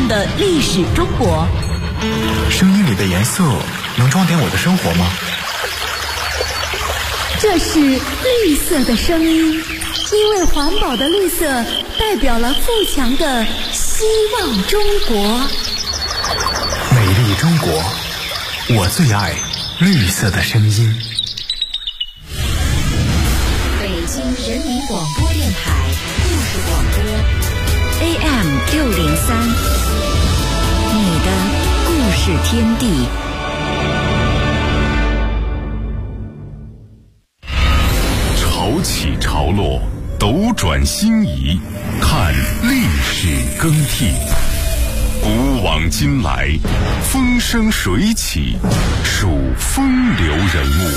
的历史中国。 声音里的颜色能装点我的生活吗？ 这是绿色的声音，因为环保的绿色代表了富强的希望中国。 美丽中国，我最爱绿色的声音。 北京人民广播电台故事广播 AM603，你的故事天地。 潮起潮落，斗转星移，看历史更替。古往今来，风生水起，数风流人物。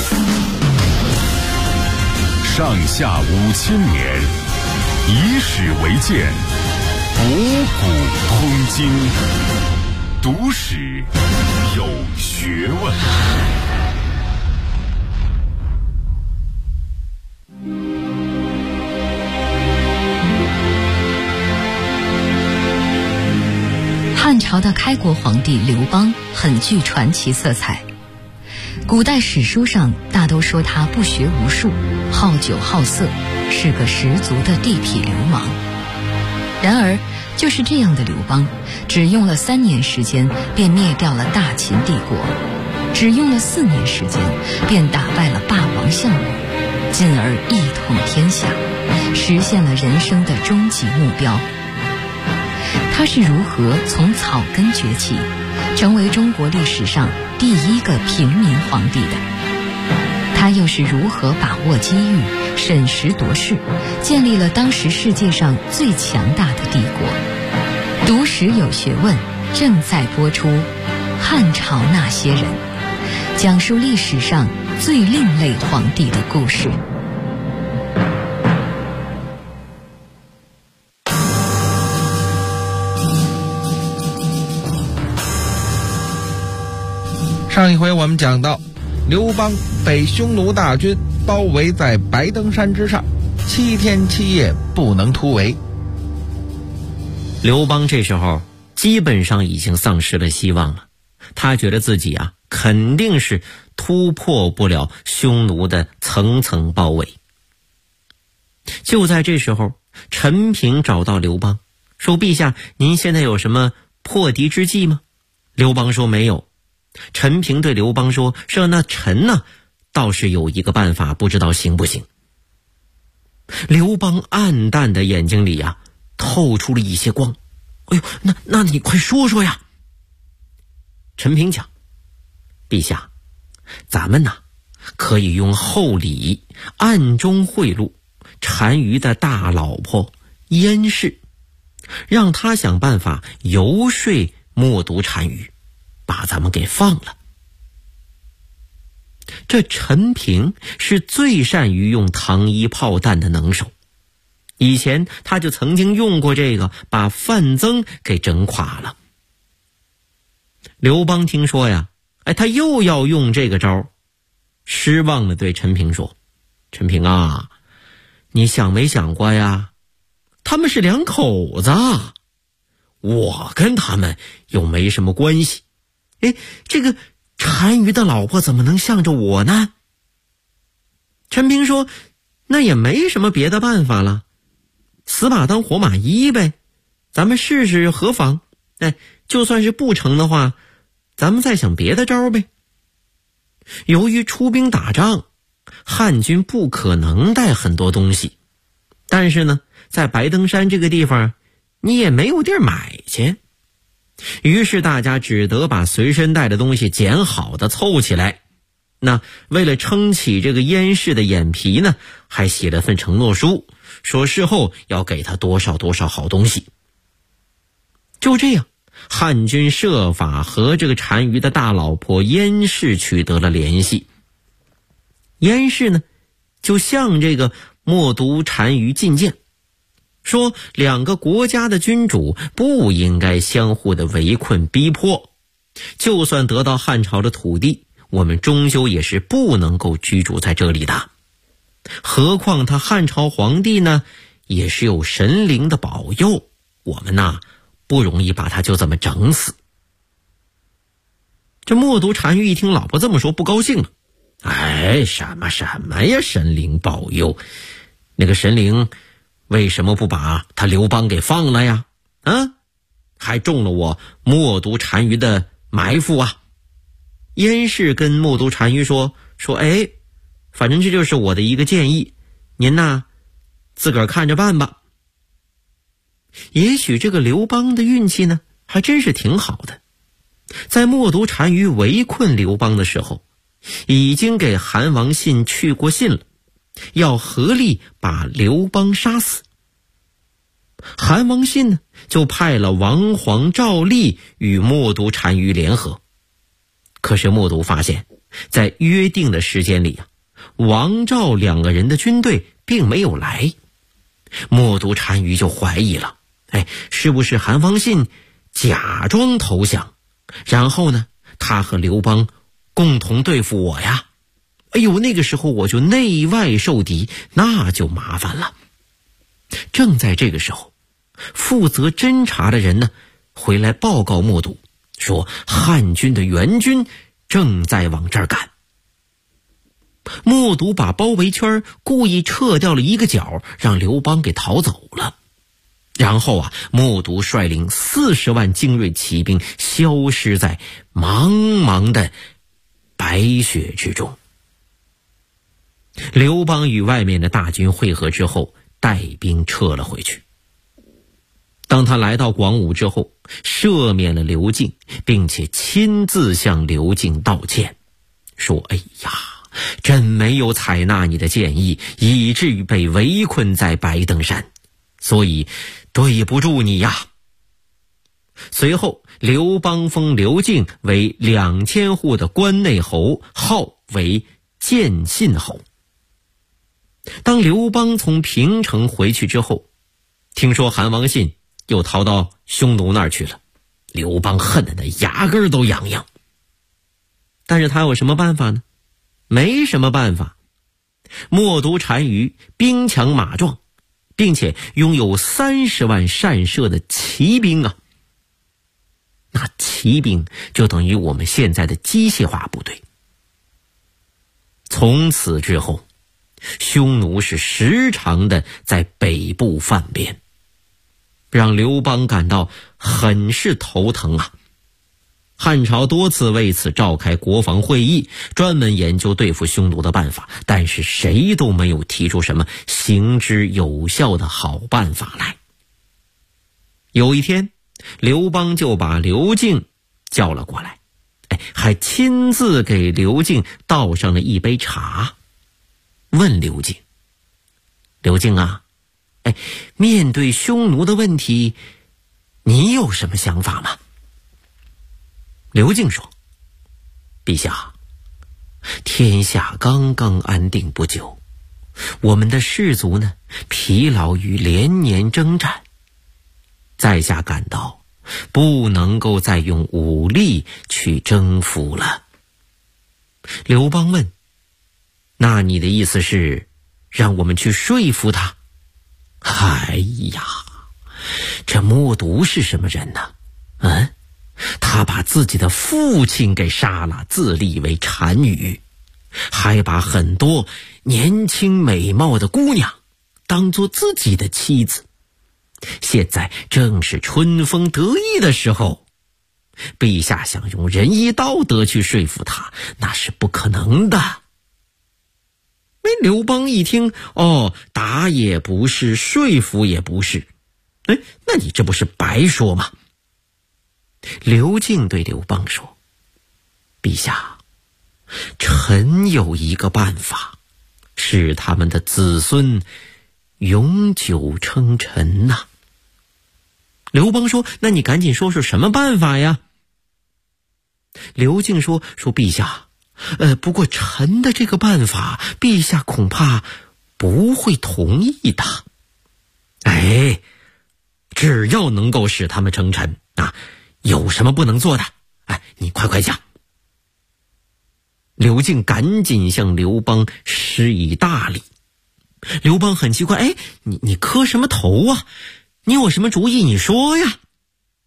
上下5000年，以史为鉴，博古通今，读史有学问。 汉朝的开国皇帝刘邦很具传奇色彩，古代史书上大都说他不学无术，好酒好色，是个十足的地痞流氓。然而就是这样的刘邦，只用了3年时间便灭掉了大秦帝国，只用了4年时间便打败了霸王项羽，进而一统天下，实现了人生的终极目标。他是如何从草根崛起，成为中国历史上第一个平民皇帝的？他又是如何把握机遇，审时度势，建立了当时世界上最强大的帝国？读史有学问正在播出《汉朝那些人》，讲述历史上最另类皇帝的故事。 上一回我们讲到，刘邦被匈奴大军包围在白登山之上，7天7夜不能突围。 刘邦这时候基本上已经丧失了希望了，他觉得自己肯定是突破不了匈奴的层层包围。就在这时候，陈平找到刘邦，说：“陛下，您现在有什么破敌之计吗？”刘邦说：“没有。”陈平对刘邦说：“那臣呢，倒是有一个办法，不知道行不行。”刘邦暗淡的眼睛里透出了一些光。哎呦，那你快说说呀。陈平讲：“陛下，咱们可以用厚礼暗中贿赂单于的大老婆燕氏，让他想办法游说冒读单于，把咱们给放了。”这陈平是最善于用糖衣炮弹的能手，以前他就曾经用过这个，把范增给整垮了。刘邦听说他又要用这个招，失望地对陈平说：“陈平啊，你想没想过呀？他们是2口子，我跟他们又没什么关系。这个单于的老婆怎么能向着我呢？”陈平说：“那也没什么别的办法了，死马当活马医呗，咱们试试何妨？就算是不成的话，咱们再想别的招呗。由于出兵打仗，汉军不可能带很多东西，但是呢，在白登山这个地方，你也没有地儿买去。于是大家只得把随身带的东西捡好的凑起来。那为了撑起这个燕氏的眼皮呢，还写了份承诺书，说事后要给他多少多少好东西。就这样，汉军设法和这个单于的大老婆燕氏取得了联系。燕氏呢，就向这个冒读单于进谏，说2个国家的君主不应该相互的围困逼迫，就算得到汉朝的土地，我们终究也是不能够居住在这里的。何况他汉朝皇帝呢，也是有神灵的保佑，我们不容易把他就这么整死。这默读单于一听老婆这么说，不高兴了。什么呀，神灵保佑，那个神灵为什么不把他刘邦给放了呀？还中了我默读单于的埋伏啊！燕氏跟默读单于说，反正这就是我的一个建议，您呐自个儿看着办吧。也许这个刘邦的运气呢还真是挺好的，在默读单于围困刘邦的时候，已经给韩王信去过信了，要合力把刘邦杀死。韩王信呢就派了王黄赵立与默读单于联合。可是默读发现，在约定的时间里王赵两个人的军队并没有来。默读单于就怀疑了，是不是韩王信假装投降，然后呢他和刘邦共同对付我呀？那个时候我就内外受敌，那就麻烦了。正在这个时候，负责侦查的人呢回来报告默读，说汉军的援军正在往这儿赶。默读把包围圈故意撤掉了一个角，让刘邦给逃走了。然后默读率领40万精锐骑兵消失在茫茫的白雪之中。刘邦与外面的大军会合之后，带兵撤了回去。当他来到广武之后，赦免了刘敬，并且亲自向刘敬道歉，说真没有采纳你的建议，以至于被围困在白登山，所以对不住你呀。随后刘邦封刘敬为2000户的关内侯，号为建信侯。当刘邦从平城回去之后，听说韩王信又逃到匈奴那儿去了，刘邦恨得那牙根都痒痒。但是他有什么办法呢？没什么办法。默读单于兵强马壮，并且拥有30万善射的骑兵啊。那骑兵就等于我们现在的机械化部队。从此之后，匈奴是时常的在北部犯边，让刘邦感到很是头疼啊。汉朝多次为此召开国防会议，专门研究对付匈奴的办法，但是谁都没有提出什么行之有效的好办法来。有一天，刘邦就把刘敬叫了过来，还亲自给刘敬倒上了一杯茶，问刘敬：刘敬啊，面对匈奴的问题，你有什么想法吗？刘敬说：陛下，天下刚刚安定不久，我们的士卒呢疲劳于连年征战，在下感到不能够再用武力去征服了。刘邦问：那你的意思是让我们去说服他？这默读是什么人呢？他把自己的父亲给杀了，自立为单于，还把很多年轻美貌的姑娘当作自己的妻子。现在正是春风得意的时候，陛下想用仁义道德去说服他，那是不可能的。刘邦一听，打也不是，说服也不是，那你这不是白说吗？刘敬对刘邦说：陛下，臣有一个办法，使他们的子孙永久称臣呐。刘邦说：那你赶紧说说什么办法呀？刘敬说：陛下，不过臣的这个办法，陛下恐怕不会同意的。只要能够使他们称臣有什么不能做的？你快讲。刘敬赶紧向刘邦施以大礼。刘邦很奇怪，你磕什么头啊？你有什么主意你说呀？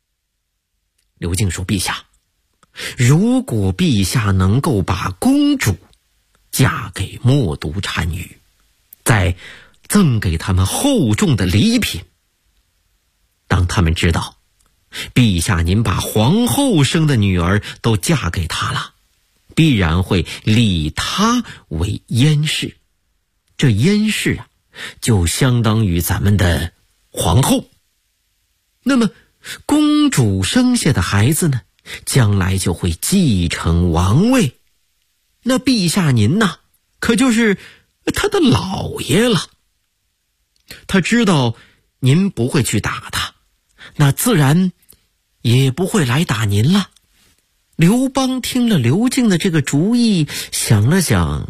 刘敬说：“陛下，如果陛下能够把公主嫁给冒读单于，再赠给他们厚重的礼品，当他们知道陛下您把皇后生的女儿都嫁给他了，必然会立他为燕氏。这燕氏啊，就相当于咱们的皇后。那么公主生下的孩子呢，将来就会继承王位。那陛下您呐，可就是他的老爷了。他知道您不会去打他，那自然也不会来打您了。”刘邦听了刘敬的这个主意，想了想，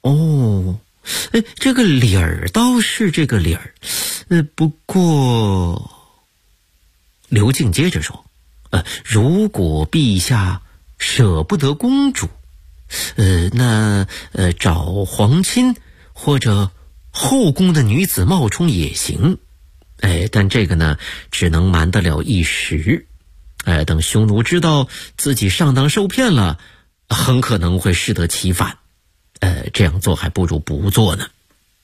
这个理儿倒是这个理儿，不过刘敬接着说，如果陛下舍不得公主，那找皇亲或者后宫的女子冒充也行，但这个呢，只能瞒得了一时。等匈奴知道自己上当受骗了，很可能会适得其反。这样做还不如不做呢。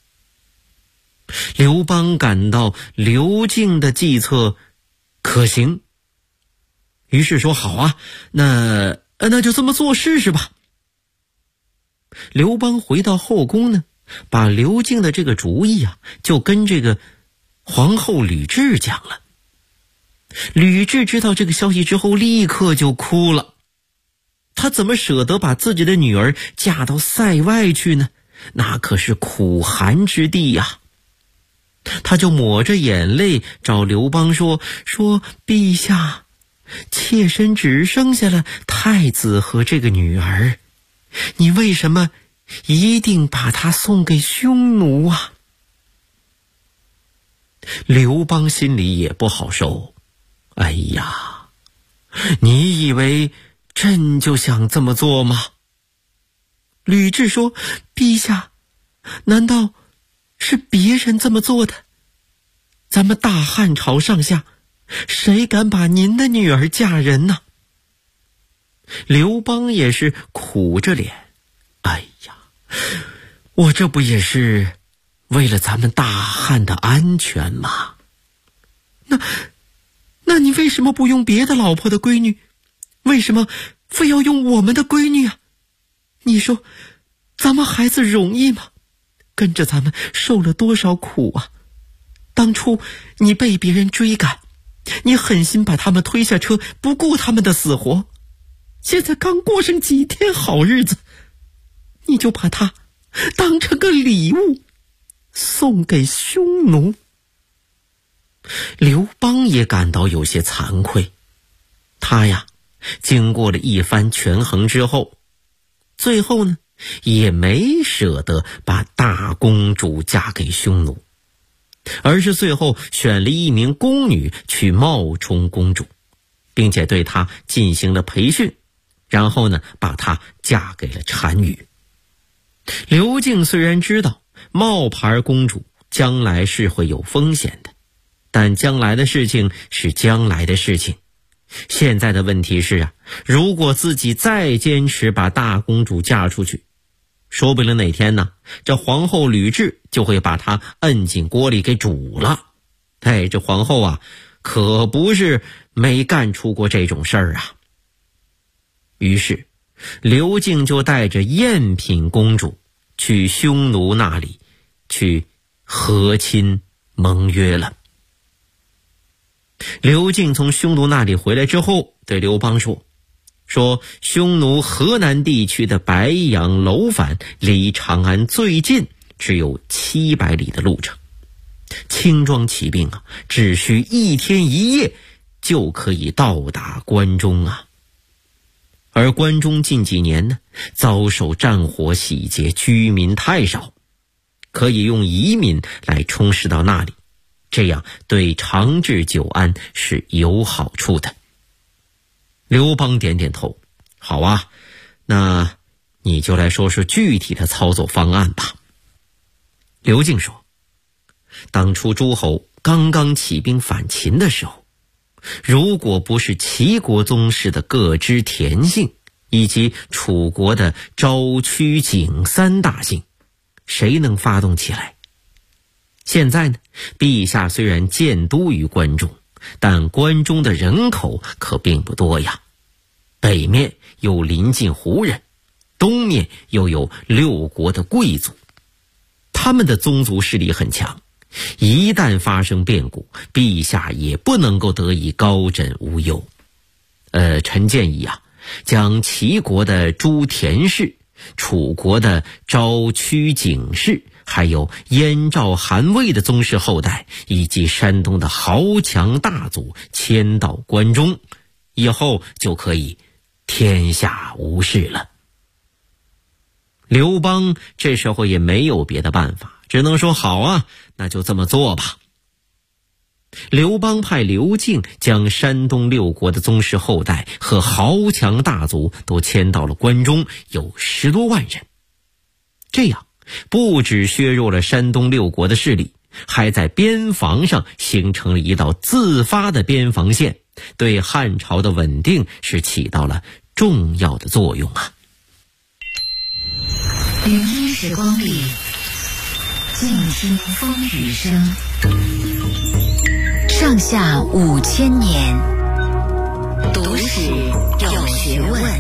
刘邦感到刘敬的计策可行，于是说：“好啊，那就这么做试试吧。”刘邦回到后宫呢，把刘敬的这个主意啊，就跟这个皇后吕雉讲了。吕雉知道这个消息之后，立刻就哭了。她怎么舍得把自己的女儿嫁到塞外去呢？那可是苦寒之地呀。她就抹着眼泪找刘邦说：“陛下，妾身只生下了太子和这个女儿，你为什么一定把她送给匈奴啊？”刘邦心里也不好受。哎呀，你以为朕就想这么做吗？吕雉说：“陛下，难道是别人这么做的？咱们大汉朝上下，谁敢把您的女儿嫁人呢？”刘邦也是苦着脸，哎呀，我这不也是为了咱们大汉的安全吗？那你为什么不用别的老婆的闺女？为什么非要用我们的闺女啊？你说咱们孩子容易吗？跟着咱们受了多少苦啊！当初你被别人追赶，你狠心把他们推下车，不顾他们的死活，现在刚过上几天好日子，你就把他当成个礼物送给匈奴。刘邦也感到有些惭愧，他呀，经过了一番权衡之后，最后呢，也没舍得把大公主嫁给匈奴，而是最后选了一名宫女去冒充公主，并且对她进行了培训，然后呢，把她嫁给了单于。刘敬虽然知道冒牌公主将来是会有风险的，但将来的事情是将来的事情。现在的问题是啊，如果自己再坚持把大公主嫁出去，说不定哪天呢，这皇后吕雉就会把她摁进锅里给煮了。这皇后啊，可不是没干出过这种事儿啊。于是刘敬就带着赝品公主去匈奴那里去和亲盟约了。刘敬从匈奴那里回来之后，对刘邦说匈奴河南地区的白杨楼烦离长安最近只有700里的路程，轻装骑兵啊，只需1天1夜就可以到达关中啊。而关中近几年呢，遭受战火洗劫，居民太少，可以用移民来充实到那里，这样对长治久安是有好处的。刘邦点点头，好啊，那你就来说说具体的操作方案吧。刘敬说，当初诸侯刚刚起兵反秦的时候， 如果不是齐国宗室的各支田姓以及楚国的昭、曲、景三大姓，谁能发动起来？现在呢，陛下虽然建都于关中，但关中的人口可并不多呀。北面有临近胡人，东面又有6国的贵族，他们的宗族势力很强，一旦发生变故，陛下也不能够得以高枕无忧。臣建议啊，将齐国的诸田氏、楚国的昭、曲、景氏，还有燕、赵、韩、魏的宗室后代，以及山东的豪强大族迁到关中，以后就可以天下无事了。刘邦这时候也没有别的办法，只能说好啊，那就这么做吧。刘邦派刘敬将山东6国的宗室后代和豪强大族都迁到了关中，有10多万人。这样不只削弱了山东6国的势力，还在边防上形成了一道自发的边防线，对汉朝的稳定是起到了重要的作用啊。 聆听时光里，静听风雨声。上下5000年，读史有学问。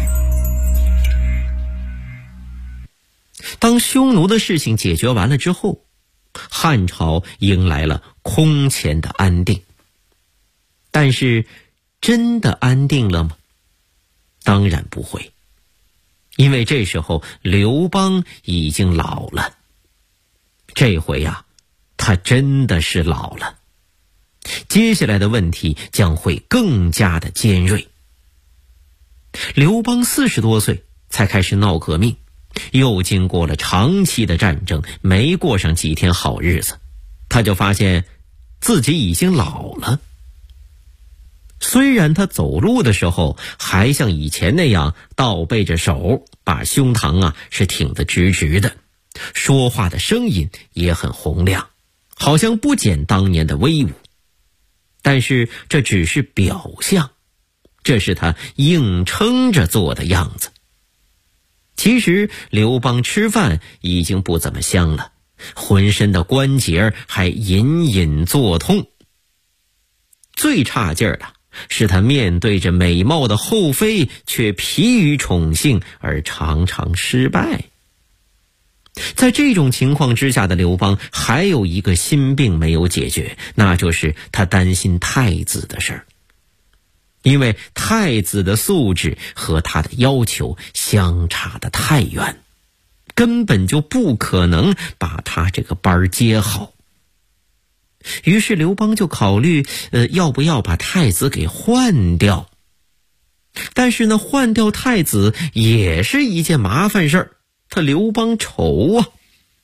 当匈奴的事情解决完了之后，汉朝迎来了空前的安定。但是真的安定了吗？当然不会，因为这时候刘邦已经老了。这回啊，他真的是老了。接下来的问题将会更加的尖锐。刘邦40多岁才开始闹革命，又经过了长期的战争，没过上几天好日子，他就发现自己已经老了。虽然他走路的时候还像以前那样倒背着手，把胸膛啊是挺得直直的，说话的声音也很洪亮，好像不减当年的威武，但是这只是表象，这是他硬撑着做的样子。其实刘邦吃饭已经不怎么香了，浑身的关节还隐隐作痛。最差劲儿的是他面对着美貌的后妃，却疲于宠幸而常常失败。在这种情况之下的刘邦还有一个心病没有解决，那就是他担心太子的事儿。因为太子的素质和他的要求相差得太远，根本就不可能把他这个班接好。于是刘邦就考虑要不要把太子给换掉。但是呢，换掉太子也是一件麻烦事儿，他刘邦愁啊。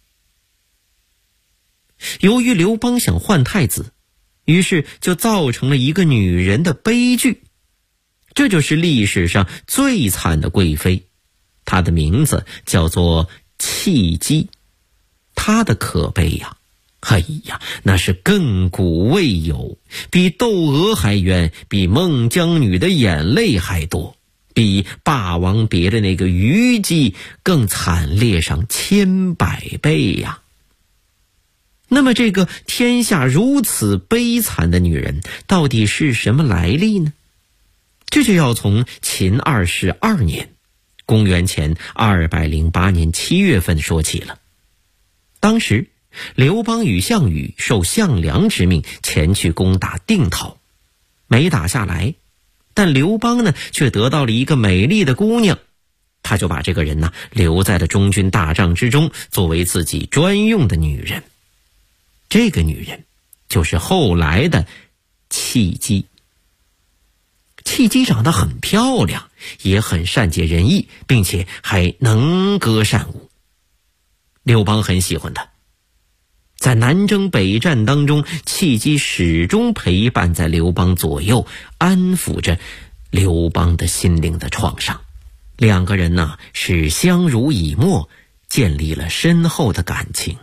由于刘邦想换太子，于是就造成了一个女人的悲剧。这就是历史上最惨的贵妃，她的名字叫做契机。她的可悲呀，哎呀，那是亘古未有，比窦娥还冤，比孟姜女的眼泪还多，比霸王别的那个虞姬更惨烈上千百倍呀。那么这个天下如此悲惨的女人到底是什么来历呢？这就要从秦22年，公元前208年7月份说起了。当时刘邦与项羽受项梁之命前去攻打定陶，没打下来，但刘邦呢却得到了一个美丽的姑娘，他就把这个人呢留在了中军大帐之中，作为自己专用的女人。这个女人就是后来的契机。契机长得很漂亮，也很善解人意，并且还能歌善舞。刘邦很喜欢她。在南征北战当中，契机始终陪伴在刘邦左右，安抚着刘邦的心灵的创伤。两个人呢是相濡以沫，建立了深厚的感情。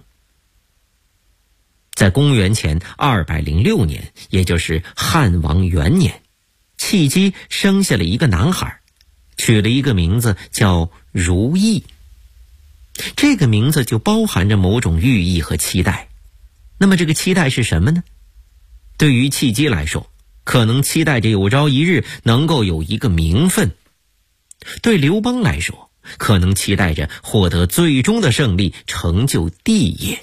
在公元前206年，也就是汉王元年， 契机生下了一个男孩，取了一个名字叫如意。这个名字就包含着某种寓意和期待。那么这个期待是什么呢？对于契机来说，可能期待着有朝一日能够有一个名分；对刘邦来说，可能期待着获得最终的胜利，成就帝业。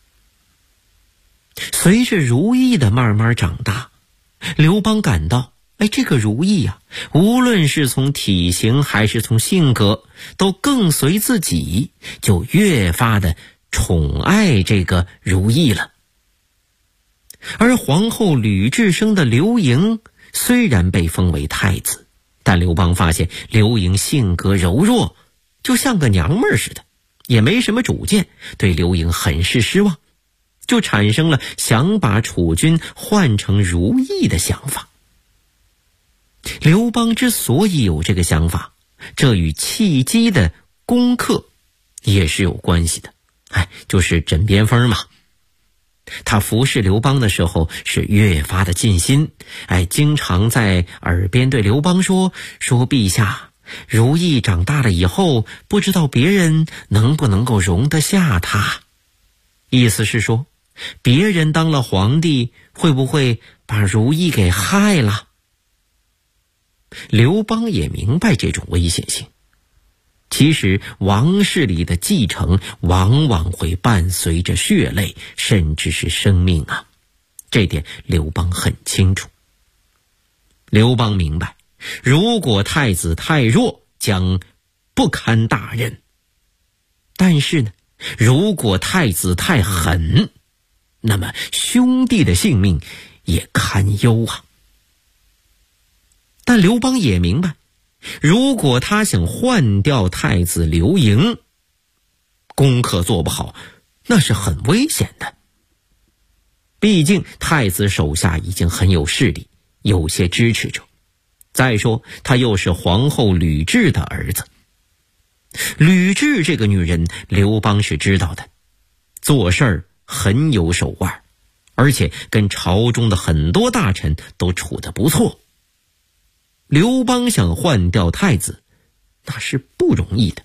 随着如意的慢慢长大，刘邦感到这个如意啊，无论是从体型还是从性格，都更随自己，就越发的宠爱这个如意了。而皇后吕雉生的刘盈虽然被封为太子，但刘邦发现刘盈性格柔弱，就像个娘们儿似的，也没什么主见，对刘盈很是失望，就产生了想把楚军换成如意的想法。刘邦之所以有这个想法，这与契机的攻克也是有关系的。就是枕边风嘛。他服侍刘邦的时候是越发的尽心，经常在耳边对刘邦说陛下，如意长大了以后，不知道别人能不能够容得下他。意思是说，别人当了皇帝，会不会把如意给害了？刘邦也明白这种危险性。其实王室里的继承往往会伴随着血泪，甚至是生命啊，这点刘邦很清楚。刘邦明白，如果太子太弱，将不堪大任；但是呢，如果太子太狠，那么兄弟的性命也堪忧啊。但刘邦也明白，如果他想换掉太子刘盈，功课做不好，那是很危险的。毕竟太子手下已经很有势力，有些支持者。再说他又是皇后吕雉的儿子。吕雉这个女人，刘邦是知道的，做事儿很有手腕，而且跟朝中的很多大臣都处得不错。刘邦想换掉太子，那是不容易的。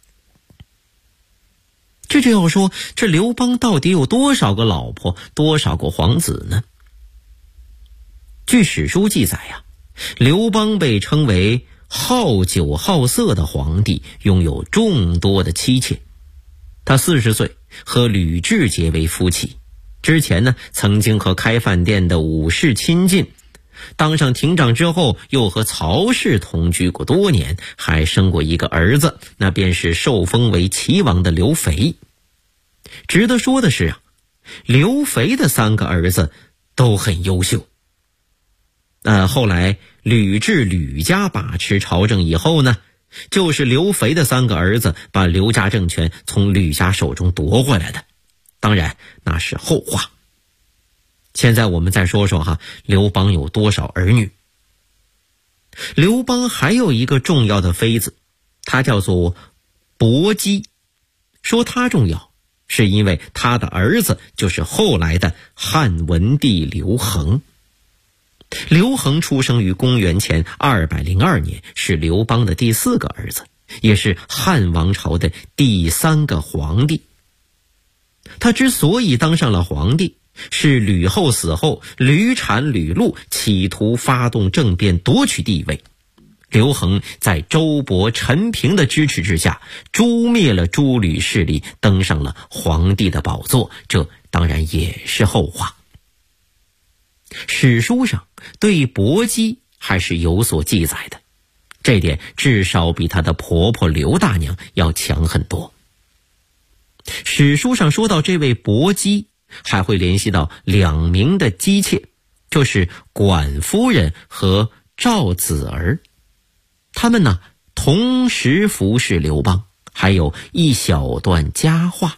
这就要说，这刘邦到底有多少个老婆，多少个皇子呢？据史书记载呀，刘邦被称为好酒好色的皇帝，拥有众多的妻妾。他40岁和吕雉结为夫妻，之前呢，曾经和开饭店的武士亲近，当上亭长之后，又和曹氏同居过多年，还生过一个儿子，那便是受封为齐王的刘肥。值得说的是啊，刘肥的3个儿子都很优秀。后来吕雉吕家把持朝政以后呢，就是刘肥的3个儿子把刘家政权从吕家手中夺回来的。当然那是后话。现在我们再说说刘邦有多少儿女。刘邦还有一个重要的妃子，她叫做薄姬。说她重要，是因为她的儿子就是后来的汉文帝刘恒。刘恒出生于公元前202年，是刘邦的第4个儿子，也是汉王朝的第3个皇帝。他之所以当上了皇帝，是吕后死后，吕产吕禄企图发动政变夺取帝位。刘恒在周勃、陈平的支持之下，诛灭了诸吕势力，登上了皇帝的宝座，这当然也是后话。史书上对薄姬还是有所记载的，这点至少比她的婆婆刘大娘要强很多。史书上说到这位薄姬，还会联系到2名的姬妾，就是管夫人和赵子儿。他们呢，同时服侍刘邦，还有一小段佳话。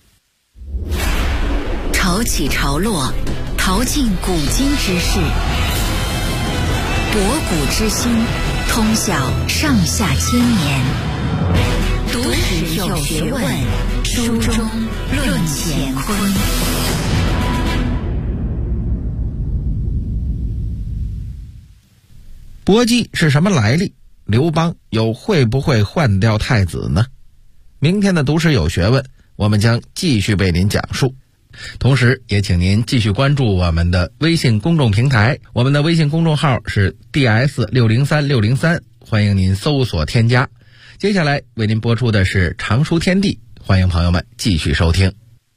潮起潮落，淘尽古今之事，博古之心，通晓上下千年。读史有学问，书中论乾坤。 薄姬是什么来历？刘邦又会不会换掉太子呢？明天的读史有学问，我们将继续为您讲述。同时也请您继续关注我们的微信公众平台，我们的微信公众号是 DS603603，欢迎您搜索添加。接下来为您播出的是常书天地，欢迎朋友们继续收听。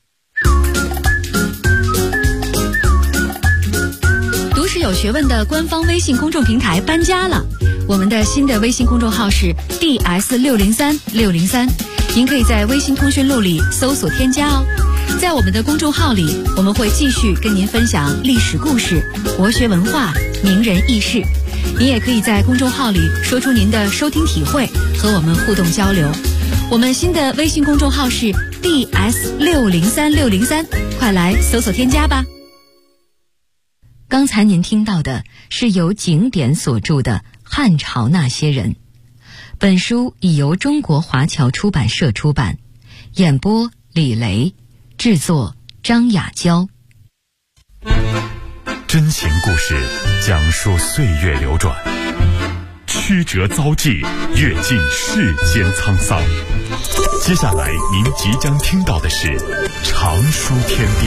读史有学问的官方微信公众平台搬家了，我们的新的微信公众号是 DS603603，您可以在微信通讯录里搜索添加哦。在我们的公众号里，我们会继续跟您分享历史故事、国学文化、名人轶事。您也可以在公众号里说出您的收听体会，和我们互动交流。我们新的微信公众号是 DS603603，快来搜索添加吧。刚才您听到的是由景典所著的《汉朝那些人》，本书已由中国华侨出版社出版，演播李雷，制作张雅娇。 真情故事讲述岁月流转，曲折遭际，阅尽世间沧桑。接下来您即将听到的是常书天地。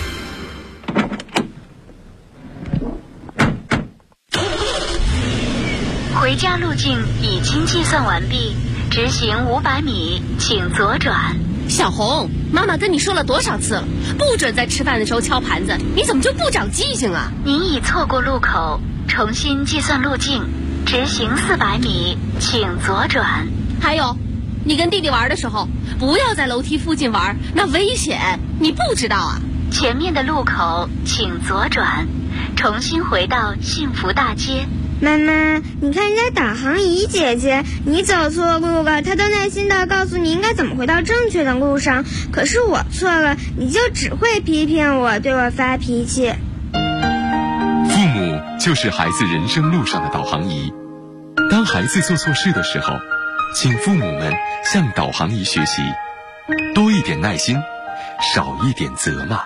回家路径已经计算完毕，直行500米，请左转。 小红，妈妈跟你说了多少次了，不准在吃饭的时候敲盘子，你怎么就不长记性啊？ 您已错过路口，重新计算路径，直行400米，请左转。 还有，你跟弟弟玩的时候，不要在楼梯附近玩，那危险，你不知道啊？ 前面的路口请左转，重新回到幸福大街。 妈妈，你看人家导航仪姐姐，你走错路了，她都耐心地告诉你应该怎么回到正确的路上，可是我错了，你就只会批评我，对我发脾气。 父母就是孩子人生路上的导航仪，当孩子做错事的时候，请父母们向导航仪学习，多一点耐心，少一点责骂。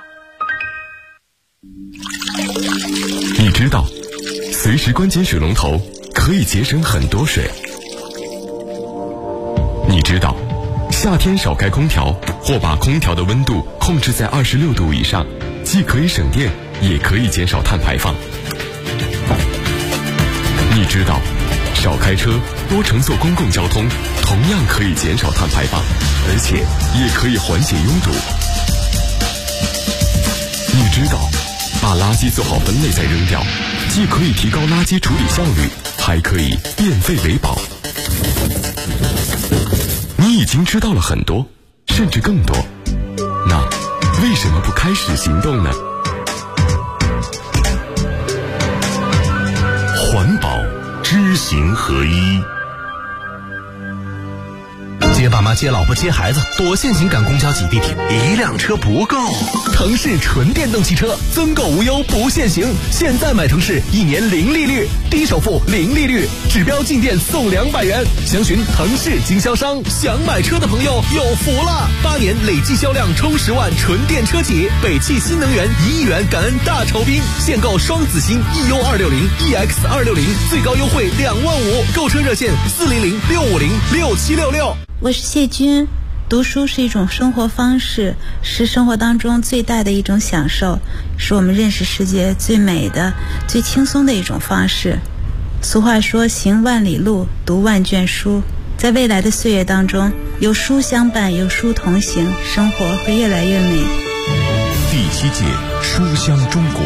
你知道随时关紧水龙头可以节省很多水。你知道夏天少开空调或把空调的温度控制在26度以上，既可以省电也可以减少碳排放。你知道少开车多乘坐公共交通同样可以减少碳排放，而且也可以缓解拥堵。你知道把垃圾做好分类再扔掉，既可以提高垃圾处理效率，还可以变废为宝。你已经知道了很多，甚至更多，那为什么不开始行动呢？环保知行合一。 接爸妈接老婆接孩子，多限行赶公交挤地铁，一辆车不够。腾势纯电动汽车增购无忧不限行，现在买腾势1年0利率，低首付0利率，指标进店送200元。详询腾势经销商。想买车的朋友有福了，8年累计销量冲10万纯电车企，北汽新能源1亿元感恩大酬宾，现购双子星 EU260、EX260，最高优惠2万5，购车热线400-650-6766。 我是谢军。读书是一种生活方式，是生活当中最大的一种享受，是我们认识世界最美的、最轻松的一种方式。俗话说，行万里路，读万卷书。在未来的岁月当中，有书相伴，有书同行，生活会越来越美。 第7届书香中国